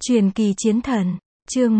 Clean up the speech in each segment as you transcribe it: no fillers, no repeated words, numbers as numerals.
Truyền kỳ chiến thần, chương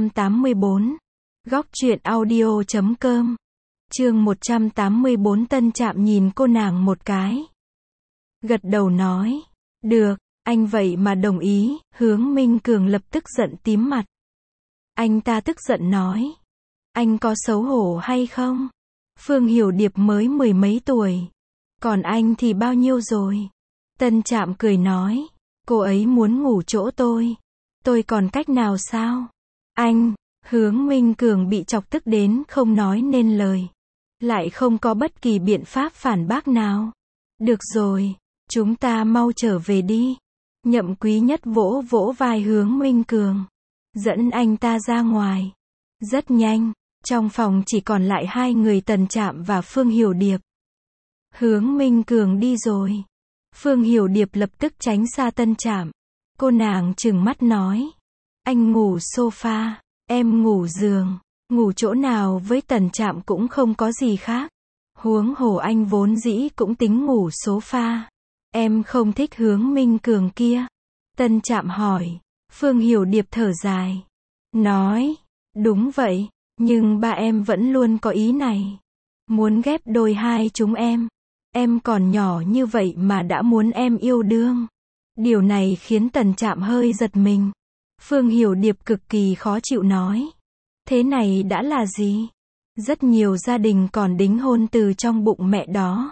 184. Góc truyện audio.com. Chương 184. Tân Trạm nhìn cô nàng một cái. Gật đầu nói, được, anh vậy mà đồng ý. Hướng Minh Cường lập tức giận tím mặt. Anh ta tức giận nói, anh có xấu hổ hay không? Phương Hiểu Điệp mới 10 mấy tuổi. Còn anh thì bao nhiêu rồi? Tân Trạm cười nói, cô ấy muốn ngủ chỗ tôi còn cách nào sao? Anh, Hướng Minh Cường bị chọc tức đến không nói nên lời. Lại không có bất kỳ biện pháp phản bác nào. Được rồi, chúng ta mau trở về đi. Nhậm Quý Nhất vỗ vỗ vai Hướng Minh Cường. Dẫn anh ta ra ngoài. Rất nhanh, trong phòng chỉ còn lại hai người Tân Trạm và Phương Hiểu Điệp. Hướng Minh Cường đi rồi. Phương Hiểu Điệp lập tức tránh xa Tân Trạm. Cô nàng trừng mắt nói, anh ngủ sofa, em ngủ giường, ngủ chỗ nào với Tân Trạm cũng không có gì khác. Huống hồ anh vốn dĩ cũng tính ngủ sofa. Em không thích Hướng Minh Cường kia. Tân Trạm hỏi. Phương Hiểu Điệp thở dài. Nói, đúng vậy, nhưng ba em vẫn luôn có ý này. Muốn ghép đôi hai chúng em. Em còn nhỏ như vậy mà đã muốn em yêu đương. Điều này khiến Tân Trạm hơi giật mình. Phương Hiểu Điệp cực kỳ khó chịu nói. Thế này đã là gì? Rất nhiều gia đình còn đính hôn từ trong bụng mẹ đó.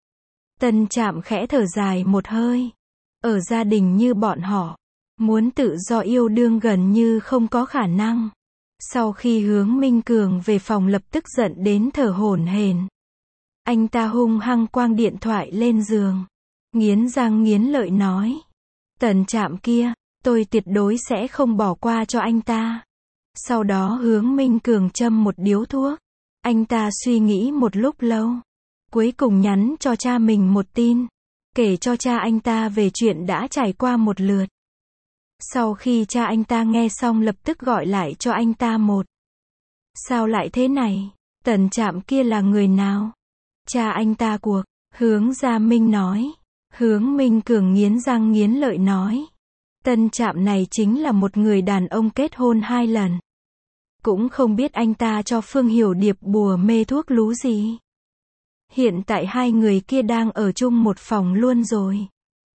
Tân Trạm khẽ thở dài một hơi. Ở gia đình như bọn họ, muốn tự do yêu đương gần như không có khả năng. Sau khi Hướng Minh Cường về phòng lập tức giận đến thở hổn hển. Anh ta hung hăng quăng điện thoại lên giường. Nghiến răng nghiến lợi nói. Tân Trạm kia, tôi tuyệt đối sẽ không bỏ qua cho anh ta. Sau đó Hướng Minh Cường châm một điếu thuốc. Anh ta suy nghĩ một lúc lâu. Cuối cùng nhắn cho cha mình một tin. Kể cho cha anh ta về chuyện đã trải qua một lượt. Sau khi cha anh ta nghe xong lập tức gọi lại cho anh ta một. Sao lại thế này? Tân Trạm kia là người nào? Cha anh ta cuộc. Hướng Gia Minh nói. Hướng Minh Cường nghiến răng nghiến lợi nói. Tân Trạm này chính là một người đàn ông kết hôn 2 lần. Cũng không biết anh ta cho Phương Hiểu Điệp bùa mê thuốc lú gì. Hiện tại hai người kia đang ở chung một phòng luôn rồi.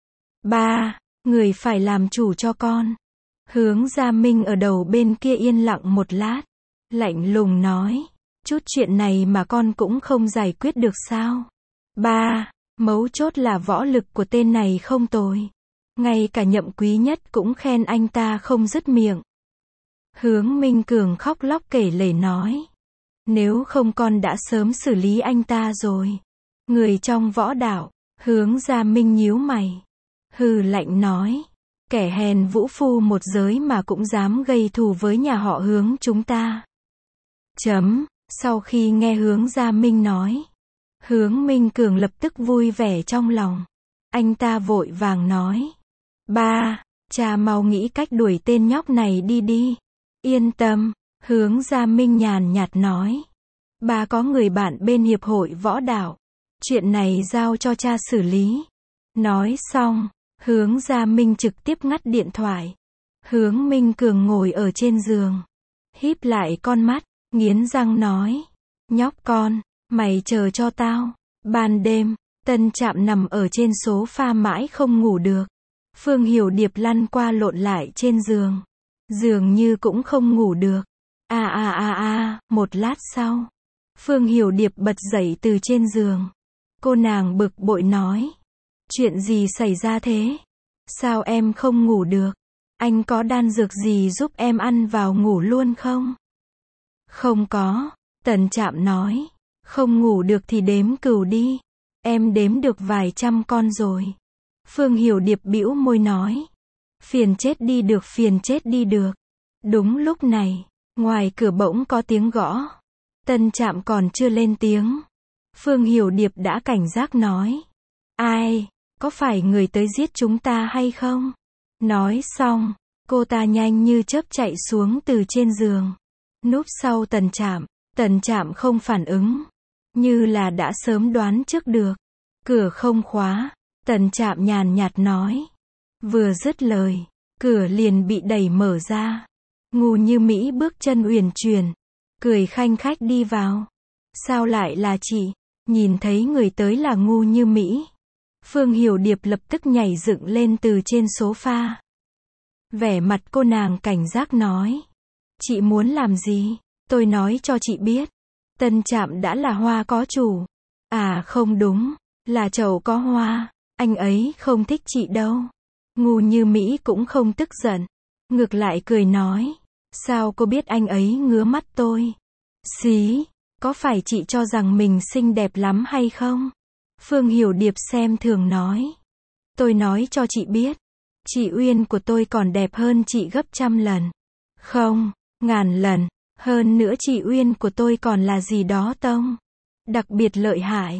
Ba, người phải làm chủ cho con. Hướng Gia Minh ở đầu bên kia yên lặng một lát. Lạnh lùng nói. Chút chuyện này mà con cũng không giải quyết được sao? Ba, mấu chốt là võ lực của tên này không tồi. Ngay cả Nhậm Quý Nhất cũng khen anh ta không dứt miệng. Hướng Minh Cường khóc lóc kể lể nói. Nếu không con đã sớm xử lý anh ta rồi. Người trong võ đạo. Hướng Gia Minh nhíu mày. Hừ lạnh nói. Kẻ hèn vũ phu một giới mà cũng dám gây thù với nhà họ Hướng chúng ta. Sau khi nghe Hướng Gia Minh nói. Hướng Minh Cường lập tức vui vẻ trong lòng. Anh ta vội vàng nói. Ba, cha mau nghĩ cách đuổi tên nhóc này đi. Yên tâm. Hướng Gia Minh nhàn nhạt nói. Ba có người bạn bên hiệp hội võ đạo. Chuyện này giao cho cha xử lý. Nói xong, Hướng Gia Minh trực tiếp ngắt điện thoại. Hướng Minh Cường ngồi ở trên giường. Híp lại con mắt, nghiến răng nói. Nhóc con, mày chờ cho tao. Ban đêm, Tân Trạm nằm ở trên sofa mãi không ngủ được. Phương Hiểu Điệp lăn qua lộn lại trên giường. Dường như cũng không ngủ được. Một lát sau. Phương Hiểu Điệp bật dậy từ trên giường. Cô nàng bực bội nói. Chuyện gì xảy ra thế? Sao em không ngủ được? Anh có đan dược gì giúp em ăn vào ngủ luôn không? Không có. Tân Trạm nói. Không ngủ được thì đếm cừu đi. Em đếm được vài trăm con rồi. Phương Hiểu Điệp bĩu môi nói. Phiền chết đi được. Đúng lúc này, ngoài cửa bỗng có tiếng gõ. Tân Trạm còn chưa lên tiếng. Phương Hiểu Điệp đã cảnh giác nói. Ai, có phải người tới giết chúng ta hay không? Nói xong, cô ta nhanh như chớp chạy xuống từ trên giường. Núp sau Tân Trạm không phản ứng. Như là đã sớm đoán trước được. Cửa không khóa. Tân Trạm nhàn nhạt nói. Vừa dứt lời, Cửa liền bị đẩy mở ra. Ngu Như Mỹ bước chân uyển chuyển, cười khanh khách đi vào. Sao lại là chị? Nhìn thấy người tới là Ngu Như Mỹ, Phương Hiểu Điệp lập tức nhảy dựng lên từ trên sofa. Vẻ mặt cô nàng cảnh giác nói. Chị muốn làm gì? Tôi nói cho chị biết. Tân Trạm đã là hoa có chủ. À không đúng, là chậu có hoa. Anh ấy không thích chị đâu. Ngu Như Mỹ cũng không tức giận. Ngược lại cười nói. Sao cô biết anh ấy ngứa mắt tôi? Xí, có phải chị cho rằng mình xinh đẹp lắm hay không? Phương Hiểu Điệp xem thường nói. Tôi nói cho chị biết. Chị Uyên của tôi còn đẹp hơn chị gấp 100 lần. Không, 1000 lần. Hơn nữa chị Uyên của tôi còn là gì đó tông. Đặc biệt lợi hại.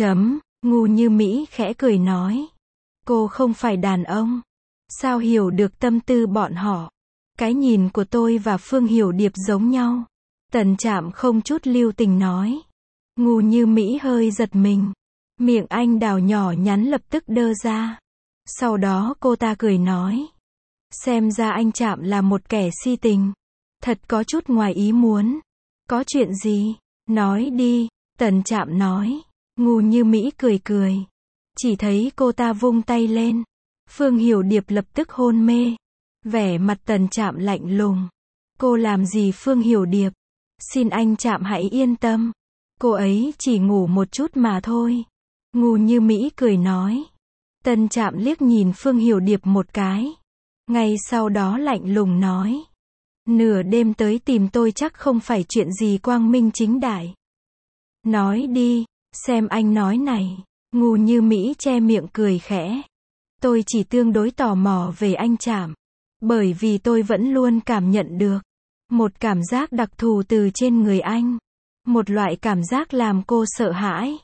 Ngu Như Mỹ khẽ cười nói. Cô không phải đàn ông. Sao hiểu được tâm tư bọn họ? Cái nhìn của tôi và Phương Hiểu Điệp giống nhau. Tần Trạm không chút lưu tình nói. Ngu Như Mỹ hơi giật mình. Miệng anh đào nhỏ nhắn lập tức đơ ra. Sau đó cô ta cười nói. Xem ra anh Trạm là một kẻ si tình. Thật có chút ngoài ý muốn. Có chuyện gì? Nói đi, Tần Trạm nói. Ngu Như Mỹ cười cười. Chỉ thấy cô ta vung tay lên. Phương Hiểu Điệp lập tức hôn mê. Vẻ mặt Tần Trạm lạnh lùng. Cô làm gì Phương Hiểu Điệp? Xin anh Trạm hãy yên tâm. Cô ấy chỉ ngủ một chút mà thôi. Ngu Như Mỹ cười nói. Tần Trạm liếc nhìn Phương Hiểu Điệp một cái. Ngay sau đó lạnh lùng nói. Nửa đêm tới tìm tôi chắc không phải chuyện gì quang minh chính đại. Nói đi, xem anh nói này. Ngu Như Mỹ che miệng cười khẽ. Tôi chỉ tương đối tò mò về anh Trạm. Bởi vì tôi vẫn luôn cảm nhận được một cảm giác đặc thù từ trên người anh. Một loại cảm giác làm cô sợ hãi.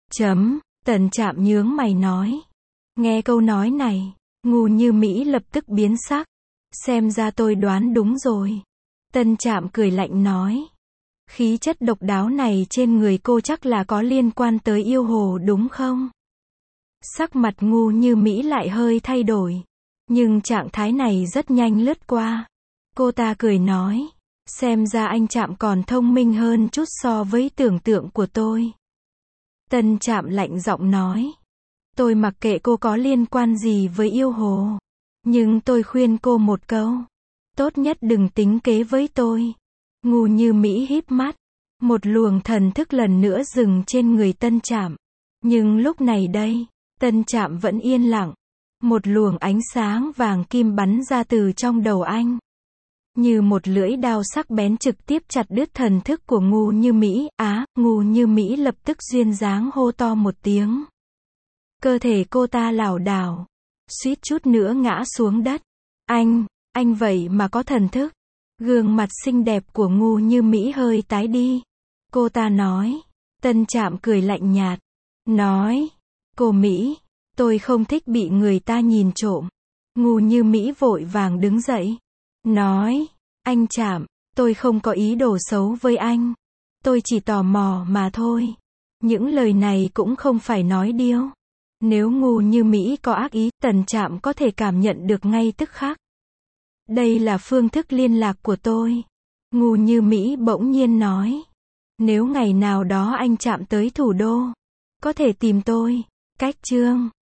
Tần Trạm nhướng mày nói. Nghe câu nói này, Ngu Như Mỹ lập tức biến sắc. Xem ra tôi đoán đúng rồi. Tần Trạm cười lạnh nói. Khí chất độc đáo này trên người cô chắc là có liên quan tới yêu hồ đúng không? Sắc mặt Ngu Như Mỹ lại hơi thay đổi. Nhưng trạng thái này rất nhanh lướt qua. Cô ta cười nói. Xem ra anh Trạm còn thông minh hơn chút so với tưởng tượng của tôi. Tần Trạm lạnh giọng nói. Tôi mặc kệ cô có liên quan gì với yêu hồ. Nhưng tôi khuyên cô một câu. Tốt nhất đừng tính kế với tôi. Ngu Như Mỹ híp mắt. Một luồng thần thức lần nữa dừng trên người Tân Trạm. Nhưng lúc này đây, Tân Trạm vẫn yên lặng. Một luồng ánh sáng vàng kim bắn ra từ trong đầu anh. Như một lưỡi đao sắc bén trực tiếp chặt đứt thần thức của Ngu Như Mỹ. Ngu Như Mỹ lập tức duyên dáng hô to một tiếng. Cơ thể cô ta lảo đảo, suýt chút nữa ngã xuống đất. Anh vậy mà có thần thức. Gương mặt xinh đẹp của Ngu Như Mỹ hơi tái đi. Cô ta nói. Tân Trạm cười lạnh nhạt. Nói. Cô Mỹ, tôi không thích bị người ta nhìn trộm. Ngu Như Mỹ vội vàng đứng dậy. Nói. Anh Trạm, tôi không có ý đồ xấu với anh. Tôi chỉ tò mò mà thôi. Những lời này cũng không phải nói điêu. Nếu Ngu Như Mỹ có ác ý, Tần Trạm có thể cảm nhận được ngay tức khắc. Đây là phương thức liên lạc của tôi. Ngu Như Mỹ bỗng nhiên nói. Nếu ngày nào đó anh Trạm tới thủ đô, có thể tìm tôi. Cách chương